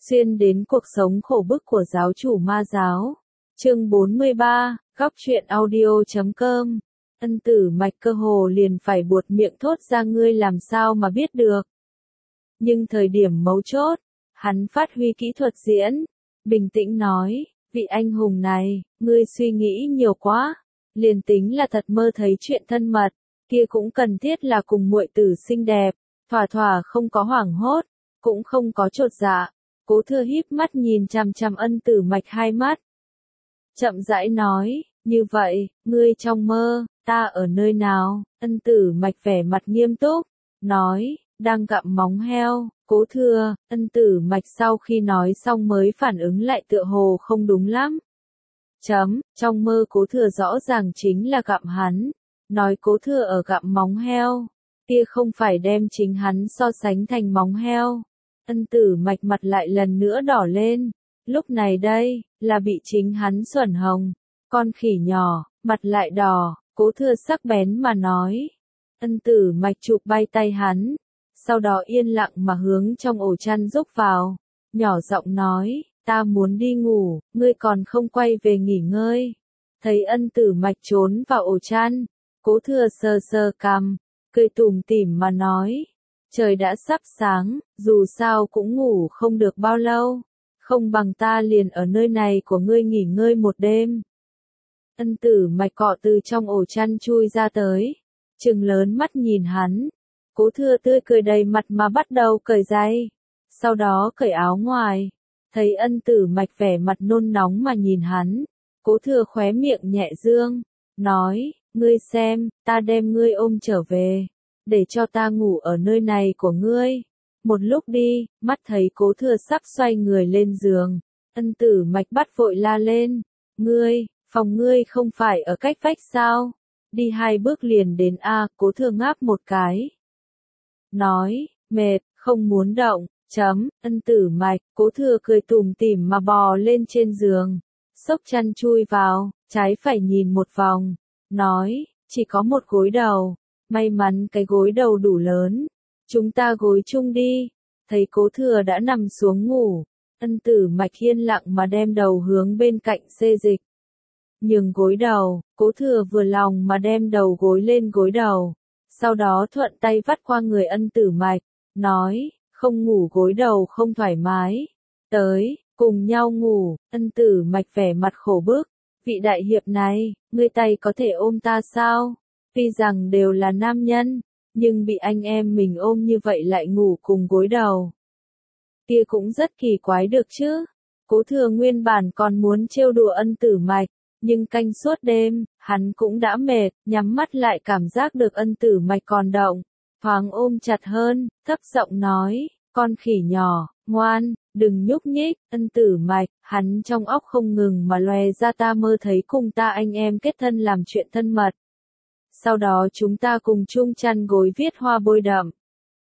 Xuyên đến cuộc sống khổ bức của giáo chủ ma giáo. Chương 43, góc truyện audio.com. Ân Tử Mạch cơ hồ liền phải buột miệng thốt ra ngươi làm sao mà biết được. Nhưng thời điểm mấu chốt, hắn phát huy kỹ thuật diễn, bình tĩnh nói, vị anh hùng này, ngươi suy nghĩ nhiều quá, liền tính là thật mơ thấy chuyện thân mật, kia cũng cần thiết là cùng muội tử xinh đẹp, thỏa thỏa không có hoảng hốt, cũng không có chột dạ. Cố Thừa híp mắt nhìn chằm chằm Ân Tử Mạch hai mắt. Chậm rãi nói, như vậy, ngươi trong mơ, ta ở nơi nào? Ân Tử Mạch vẻ mặt nghiêm túc, nói, đang gặm móng heo. Cố Thừa, Ân Tử Mạch sau khi nói xong mới phản ứng lại tựa hồ không đúng lắm. Trong mơ Cố Thừa rõ ràng chính là gặm hắn, nói Cố Thừa ở gặm móng heo, kia không phải đem chính hắn so sánh thành móng heo. Ân Tử Mạch mặt lại lần nữa đỏ lên, lúc này đây, là bị chính hắn xuẩn hồng, con khỉ nhỏ, mặt lại đỏ, Cố Thừa sắc bén mà nói. Ân Tử Mạch chụp bay tay hắn, sau đó yên lặng mà hướng trong ổ chăn rúc vào, nhỏ giọng nói, ta muốn đi ngủ, ngươi còn không quay về nghỉ ngơi. Thấy Ân Tử Mạch trốn vào ổ chăn, Cố Thừa sờ sờ cằm, cười tủm tỉm mà nói. Trời đã sắp sáng, dù sao cũng ngủ không được bao lâu, không bằng ta liền ở nơi này của ngươi nghỉ ngơi một đêm. Ân Tử Mạch cọ từ trong ổ chăn chui ra tới, trừng lớn mắt nhìn hắn. Cố Thừa tươi cười đầy mặt mà bắt đầu cởi giày, sau đó cởi áo ngoài. Thấy Ân Tử Mạch vẻ mặt nôn nóng mà nhìn hắn, Cố Thừa khóe miệng nhẹ dương, nói, ngươi xem, ta đem ngươi ôm trở về, để cho ta ngủ ở nơi này của ngươi. Một lúc đi, mắt thấy Cố Thừa sắp xoay người lên giường, Ân Tử Mạch bắt vội la lên, phòng ngươi không phải ở cách vách sao? Đi 2 bước liền đến a. Cố Thừa ngáp một cái, nói, mệt, không muốn động. Ân Tử Mạch, Cố Thừa cười tủm tỉm mà bò lên trên giường, xốc chăn chui vào, trái phải nhìn một vòng, nói, chỉ có một gối đầu, may mắn cái gối đầu đủ lớn, chúng ta gối chung đi. Thấy Cố Thừa đã nằm xuống ngủ, Ân Tử Mạch yên lặng mà đem đầu hướng bên cạnh xê dịch. Nhường gối đầu, Cố Thừa vừa lòng mà đem đầu gối lên gối đầu, sau đó thuận tay vắt qua người Ân Tử Mạch, nói, không ngủ gối đầu không thoải mái, tới, cùng nhau ngủ. Ân Tử Mạch vẻ mặt khổ bức, vị đại hiệp này, ngươi tay có thể ôm ta sao? Tuy rằng đều là nam nhân, nhưng bị anh em mình ôm như vậy lại ngủ cùng gối đầu, kia cũng rất kỳ quái được chứ. Cố Thừa nguyên bản còn muốn trêu đùa Ân Tử Mạch, nhưng canh suốt đêm, hắn cũng đã mệt, nhắm mắt lại cảm giác được Ân Tử Mạch còn động, thoáng ôm chặt hơn, thấp giọng nói, con khỉ nhỏ, ngoan, đừng nhúc nhích. Ân Tử Mạch, hắn trong óc không ngừng mà lóe ra ta mơ thấy cùng ta anh em kết thân làm chuyện thân mật. Sau đó chúng ta cùng chung chăn gối viết hoa bôi đậm.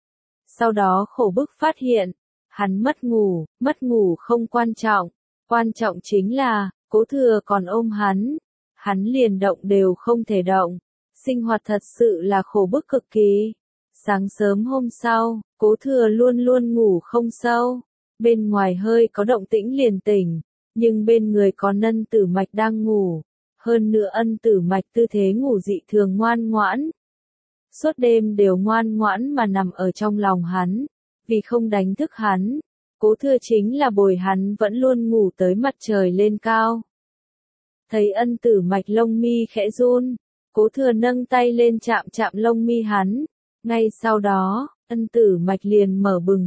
Sau đó khổ bức phát hiện, hắn mất ngủ không quan trọng chính là, Cố Thừa còn ôm hắn liền động đều không thể động, sinh hoạt thật sự là khổ bức cực kỳ. Sáng sớm hôm sau, Cố Thừa luôn luôn ngủ không sâu, bên ngoài hơi có động tĩnh liền tỉnh, nhưng bên người có Ân Tử Mạch đang ngủ. Hơn nữa Ân Tử Mạch tư thế ngủ dị thường ngoan ngoãn. Suốt đêm đều ngoan ngoãn mà nằm ở trong lòng hắn, vì không đánh thức hắn, Cố Thừa chính là bồi hắn vẫn luôn ngủ tới mặt trời lên cao. Thấy Ân Tử Mạch lông mi khẽ run, Cố Thừa nâng tay lên chạm chạm lông mi hắn, ngay sau đó, Ân Tử Mạch liền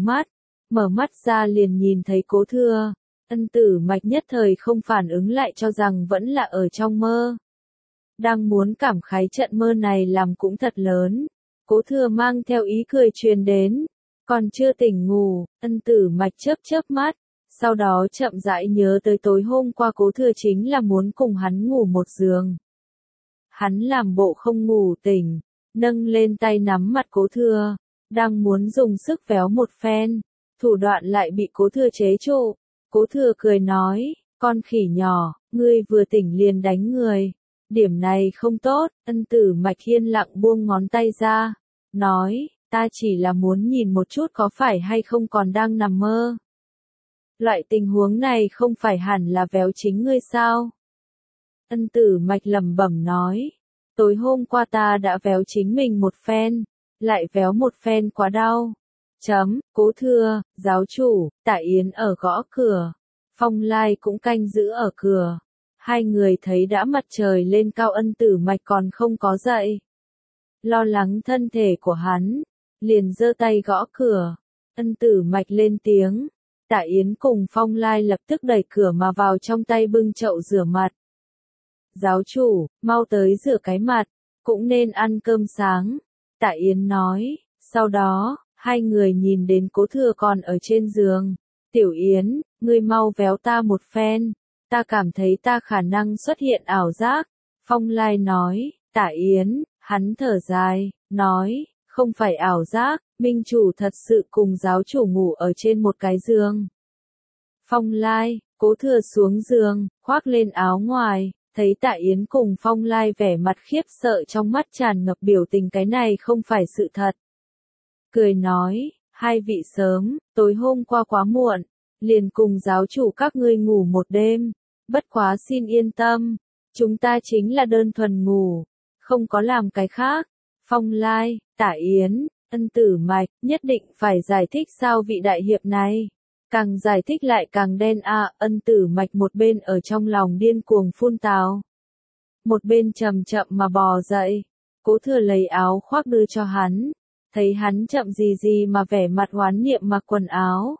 mở mắt ra liền nhìn thấy Cố Thừa. Ân Tử Mạch nhất thời không phản ứng lại cho rằng vẫn là ở trong mơ. Đang muốn cảm khái trận mơ này làm cũng thật lớn. Cố Thừa mang theo ý cười truyền đến. Còn chưa tỉnh ngủ, Ân Tử Mạch chớp mắt. Sau đó chậm rãi nhớ tới tối hôm qua Cố Thừa chính là muốn cùng hắn ngủ một giường. Hắn làm bộ không ngủ tỉnh, nâng lên tay nắm mặt Cố Thừa, đang muốn dùng sức véo một phen, thủ đoạn lại bị Cố Thừa chế trụ. Cố Thừa cười nói, con khỉ nhỏ, ngươi vừa tỉnh liền đánh người, điểm này không tốt. Ân Tử Mạch yên lặng buông ngón tay ra, nói, ta chỉ là muốn nhìn một chút có phải hay không còn đang nằm mơ. loại tình huống này không phải hẳn là véo chính ngươi sao? Ân Tử Mạch lẩm bẩm nói, tối hôm qua ta đã véo chính mình một phen, lại véo một phen quá đau. Cố thưa, giáo chủ, Tạ Yến ở gõ cửa, Phong Lai cũng canh giữ ở cửa. Hai người thấy đã mặt trời lên cao, Ân Tử Mạch còn không có dậy. Lo lắng thân thể của hắn, liền giơ tay gõ cửa. Ân Tử Mạch lên tiếng, Tạ Yến cùng Phong Lai lập tức đẩy cửa mà vào, trong tay bưng chậu rửa mặt. Giáo chủ, mau tới rửa cái mặt, cũng nên ăn cơm sáng, Tạ Yến nói. Sau đó, hai người nhìn đến Cố Thừa còn ở trên giường. Tiểu Yến, ngươi mau véo ta một phen, ta cảm thấy ta khả năng xuất hiện ảo giác. Phong Lai nói. Tạ Yến, hắn thở dài, nói, không phải ảo giác, minh chủ thật sự cùng giáo chủ ngủ ở trên một cái giường. Phong Lai, Cố Thừa xuống giường, khoác lên áo ngoài, thấy Tạ Yến cùng Phong Lai vẻ mặt khiếp sợ, trong mắt tràn ngập biểu tình cái này không phải sự thật. Cười nói, hai vị sớm, tối hôm qua quá muộn, liền cùng giáo chủ các ngươi ngủ một đêm, bất quá xin yên tâm, chúng ta chính là đơn thuần ngủ, không có làm cái khác. Phong Lai, Tạ Yến, Ân Tử Mạch, nhất định phải giải thích sao vị đại hiệp này. Càng giải thích lại càng đen a. Ân Tử Mạch một bên ở trong lòng điên cuồng phun tào, một bên chậm chậm mà bò dậy. Cố Thừa lấy áo khoác đưa cho hắn, thấy hắn chậm gì gì mà vẻ mặt oán niệm mặc quần áo.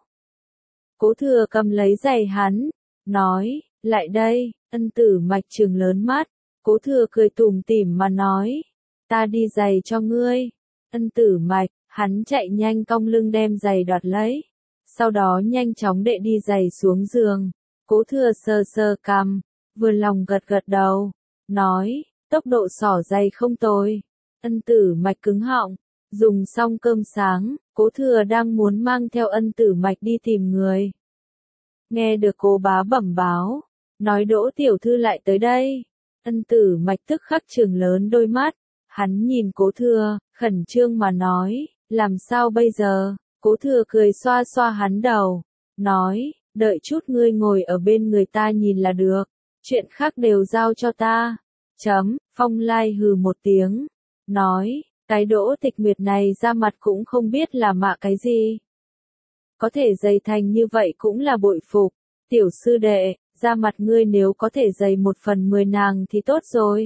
Cố Thừa cầm lấy giày hắn, nói, lại đây. Ân Tử Mạch trừng lớn mắt. Cố Thừa cười tủm tỉm mà nói, ta đi giày cho ngươi. Ân Tử Mạch, hắn chạy nhanh cong lưng đem giày đoạt lấy, sau đó nhanh chóng đệ đi giày xuống giường. Cố Thừa sờ sờ cằm, vừa lòng gật gật đầu, nói, tốc độ xỏ giày không tồi. Ân Tử Mạch cứng họng, dùng xong cơm sáng, Cố Thừa đang muốn mang theo Ân Tử Mạch đi tìm người. Nghe được Cố bá bẩm báo, nói Đỗ tiểu thư lại tới đây. Ân Tử Mạch tức khắc trừng lớn đôi mắt, hắn nhìn Cố Thừa, khẩn trương mà nói, làm sao bây giờ? Cố Thừa cười xoa xoa hắn đầu, nói, đợi chút ngươi ngồi ở bên người ta nhìn là được, chuyện khác đều giao cho ta. Phong Lai hừ một tiếng, nói, cái Đỗ Tịch Nguyệt này ra mặt cũng không biết là mạ cái gì. Có thể dày thành như vậy cũng là bội phục, tiểu sư đệ, ra mặt ngươi nếu có thể dày 1/10 nàng thì tốt rồi.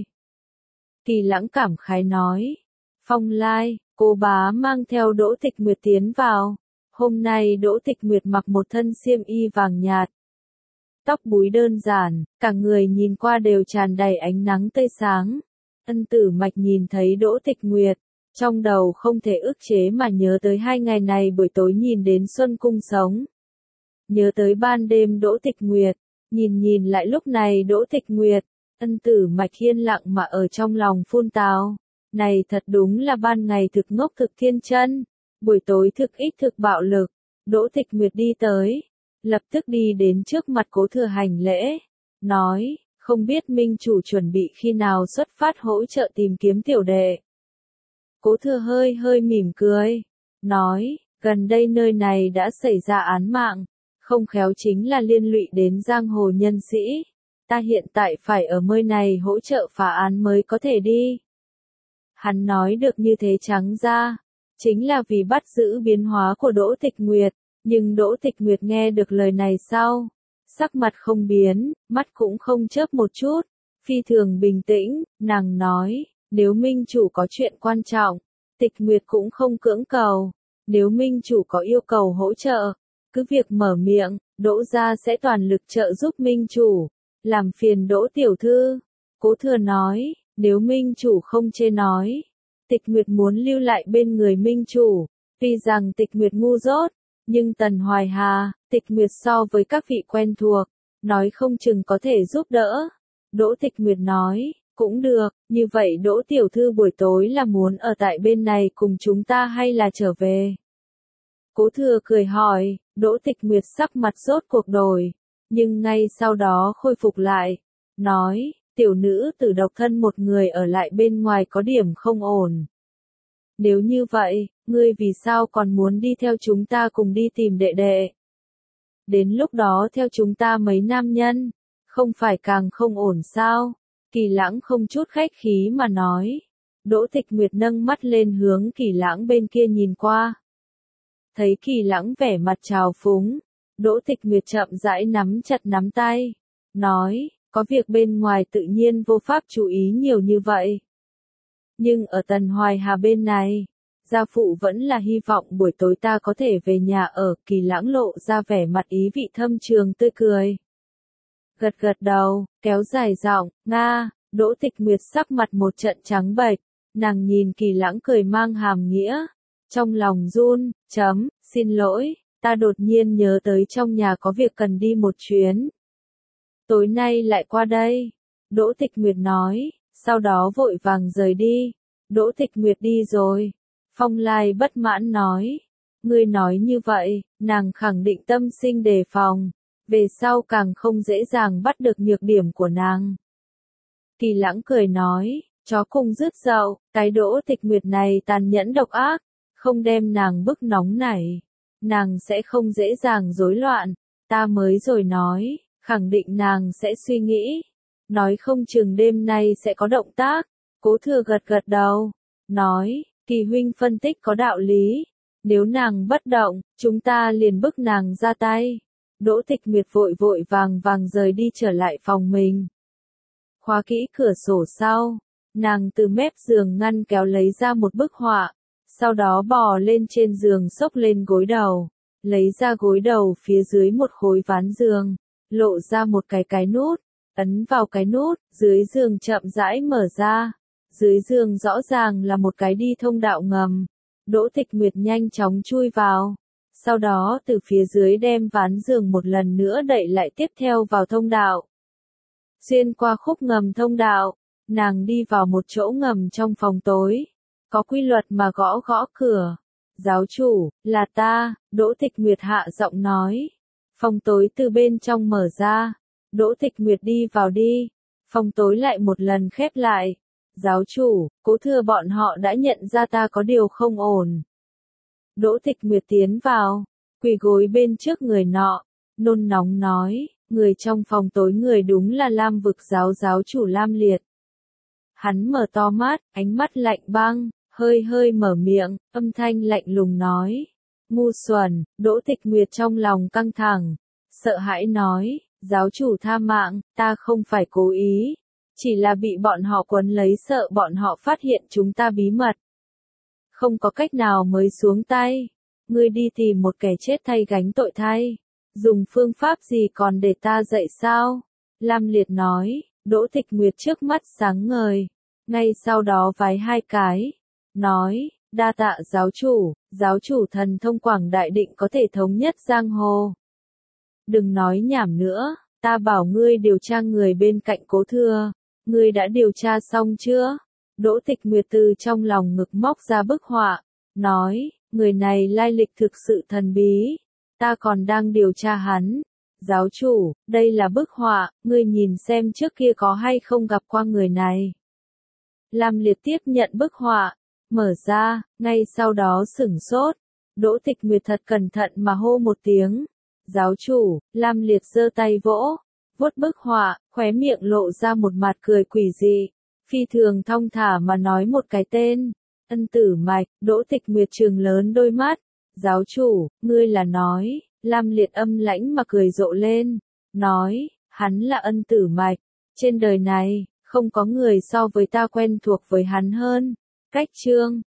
Kỳ Lãng cảm khái nói. Phong Lai, Cố bá mang theo Đỗ Tịch Nguyệt tiến vào. Hôm nay Đỗ Tịch Nguyệt mặc một thân xiêm y vàng nhạt, tóc búi đơn giản, cả người nhìn qua đều tràn đầy ánh nắng tươi sáng. Ân Tử Mạch nhìn thấy Đỗ Tịch Nguyệt, trong đầu không thể ức chế mà nhớ tới 2 ngày này buổi tối nhìn đến Xuân Cung sống. Nhớ tới ban đêm Đỗ Tịch Nguyệt, nhìn lại lúc này Đỗ Tịch Nguyệt, Ân Tử Mạch yên lặng mà ở trong lòng phun tào. Này thật đúng là ban ngày thực ngốc thực thiên chân, buổi tối thực ít thực bạo lực. Đỗ Tịch Nguyệt đi tới, lập tức đi đến trước mặt Cố Thừa hành lễ, nói, không biết minh chủ chuẩn bị khi nào xuất phát hỗ trợ tìm kiếm tiểu đệ. Cố Thừa hơi hơi mỉm cười, nói, gần đây nơi này đã xảy ra án mạng, không khéo chính là liên lụy đến giang hồ nhân sĩ. Ta hiện tại phải ở nơi này hỗ trợ phá án mới có thể đi. Hắn nói được như thế trắng ra, chính là vì bắt giữ biến hóa của Đỗ Tịch Nguyệt, nhưng Đỗ Tịch Nguyệt nghe được lời này sau, sắc mặt không biến, mắt cũng không chớp một chút, phi thường bình tĩnh, nàng nói, nếu minh chủ có chuyện quan trọng, Tịch Nguyệt cũng không cưỡng cầu, nếu minh chủ có yêu cầu hỗ trợ, cứ việc mở miệng, Đỗ gia sẽ toàn lực trợ giúp minh chủ, làm phiền Đỗ tiểu thư. Cố Thừa nói, nếu minh chủ không chê nói, Tịch Nguyệt muốn lưu lại bên người minh chủ, tuy rằng Tịch Nguyệt ngu dốt, nhưng Tần Hoài Hà, Tịch Nguyệt so với các vị quen thuộc, nói không chừng có thể giúp đỡ. Đỗ Tịch Nguyệt nói, cũng được, như vậy Đỗ tiểu thư buổi tối là muốn ở tại bên này cùng chúng ta hay là trở về? Cố Thừa cười hỏi, Đỗ Tịch Nguyệt sắc mặt rốt cuộc đổi, nhưng ngay sau đó khôi phục lại, nói, tiểu nữ tử độc thân một người ở lại bên ngoài có điểm không ổn. Nếu như vậy, ngươi vì sao còn muốn đi theo chúng ta cùng đi tìm đệ đệ? Đến lúc đó theo chúng ta mấy nam nhân, không phải càng không ổn sao? Kỳ Lãng không chút khách khí mà nói. Đỗ Tịch Nguyệt nâng mắt lên hướng Kỳ Lãng bên kia nhìn qua. Thấy Kỳ Lãng vẻ mặt trào phúng, Đỗ Tịch Nguyệt chậm rãi nắm chặt nắm tay, nói, có việc bên ngoài tự nhiên vô pháp chú ý nhiều như vậy. Nhưng ở Tần Hoài Hà bên này, gia phụ vẫn là hy vọng buổi tối ta có thể về nhà ở. Kỳ Lãng lộ ra vẻ mặt ý vị thâm trường tươi cười. Gật gật đầu, kéo dài giọng, Nga. Đỗ Tịch Nguyệt sắc mặt một trận trắng bệch, nàng nhìn Kỳ Lãng cười mang hàm nghĩa, trong lòng run, xin lỗi, ta đột nhiên nhớ tới trong nhà có việc cần đi một chuyến. Tối nay lại qua đây, Đỗ Tịch Nguyệt nói, sau đó vội vàng rời đi. Đỗ Tịch Nguyệt đi rồi, Phong Lai bất mãn nói, ngươi nói như vậy, nàng khẳng định tâm sinh đề phòng, về sau càng không dễ dàng bắt được nhược điểm của nàng. Kỳ Lãng cười nói, chó cùng rứt dậu, cái Đỗ Tịch Nguyệt này tàn nhẫn độc ác, không đem nàng bức nóng nảy, nàng sẽ không dễ dàng rối loạn, ta mới rồi nói, khẳng định nàng sẽ suy nghĩ, nói không chừng đêm nay sẽ có động tác. Cố Thừa gật gật đầu, nói, Kỳ huynh phân tích có đạo lý, nếu nàng bất động, chúng ta liền bức nàng ra tay. Đỗ Tịch Nguyệt vội vội vàng vàng rời đi trở lại phòng mình. Khóa kỹ cửa sổ sau, nàng từ mép giường ngăn kéo lấy ra một bức họa, sau đó bò lên trên giường xốc lên gối đầu, lấy ra gối đầu phía dưới một khối ván giường, lộ ra một cái nút, ấn vào cái nút, dưới giường chậm rãi mở ra. Dưới giường rõ ràng là một cái đi thông đạo ngầm. Đỗ Tịch Nguyệt nhanh chóng chui vào, sau đó từ phía dưới đem ván giường một lần nữa đậy lại tiếp theo vào thông đạo. Xuyên qua khúc ngầm thông đạo, nàng đi vào một chỗ ngầm trong phòng tối, có quy luật mà gõ gõ cửa. Giáo chủ, là ta, Đỗ Tịch Nguyệt hạ giọng nói. Phòng tối từ bên trong mở ra, Đỗ Tịch Nguyệt đi vào đi, phòng tối lại một lần khép lại. Giáo chủ, Cố Thừa bọn họ đã nhận ra ta có điều không ổn. Đỗ Tịch Nguyệt tiến vào, quỳ gối bên trước người nọ, nôn nóng nói, người trong phòng tối người đúng là Lam Vực giáo chủ Lam Liệt. Hắn mở to mắt, ánh mắt lạnh băng, hơi mở miệng, âm thanh lạnh lùng nói. Ngu xuẩn. Đỗ Tịch Nguyệt trong lòng căng thẳng, sợ hãi nói, giáo chủ tha mạng, ta không phải cố ý. Chỉ là bị bọn họ quấn lấy, sợ bọn họ phát hiện chúng ta bí mật. Không có cách nào mới xuống tay. Ngươi đi tìm một kẻ chết thay gánh tội thay. Dùng phương pháp gì còn để ta dạy sao? Lam Liệt nói. Đỗ Tịch Nguyệt trước mắt sáng ngời. Ngay sau đó vái hai cái. Nói, đa tạ giáo chủ thần thông quảng đại định có thể thống nhất giang hồ. Đừng nói nhảm nữa, ta bảo ngươi điều tra người bên cạnh Cố Thừa. Ngươi đã điều tra xong chưa? Đỗ Tịch Nguyệt từ trong lòng ngực móc ra bức họa, nói, người này lai lịch thực sự thần bí, ta còn đang điều tra hắn. Giáo chủ, đây là bức họa, ngươi nhìn xem trước kia có hay không gặp qua người này. Lam Liệt tiếp nhận bức họa, mở ra, ngay sau đó sửng sốt. Đỗ Tịch Nguyệt thật cẩn thận mà hô một tiếng. Giáo chủ. Lam Liệt giơ tay vỗ, vuốt bức họa, khóe miệng lộ ra một mặt cười quỷ dị, phi thường thong thả mà nói một cái tên. Ân Tử Mạch. Đỗ Tịch Nguyệt trừng lớn đôi mắt. Giáo chủ, ngươi là nói. Lam Liệt âm lãnh mà cười rộ lên, nói, hắn là Ân Tử Mạch. Trên đời này, không có người so với ta quen thuộc với hắn hơn. Cách chương